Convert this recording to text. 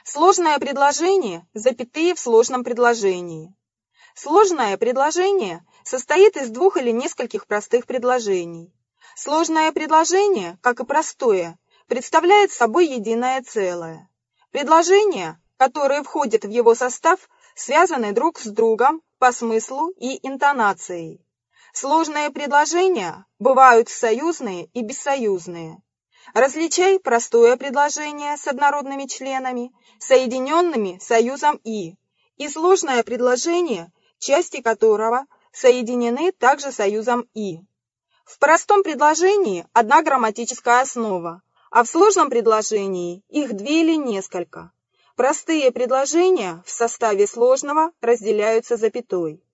Сложное предложение, запятые в сложном предложении. Сложное предложение состоит из двух или нескольких простых предложений. Сложное предложение, как и простое, представляет собой единое целое. Предложения, которые входят в его состав, связаны друг с другом по смыслу и интонацией. Сложные предложения бывают союзные и бессоюзные. Различай простое предложение с однородными членами, соединенными союзом и сложное предложение, части которого соединены также союзом «и». В простом предложении одна грамматическая основа, а в сложном предложении их две или несколько. Простые предложения в составе сложного разделяются запятой.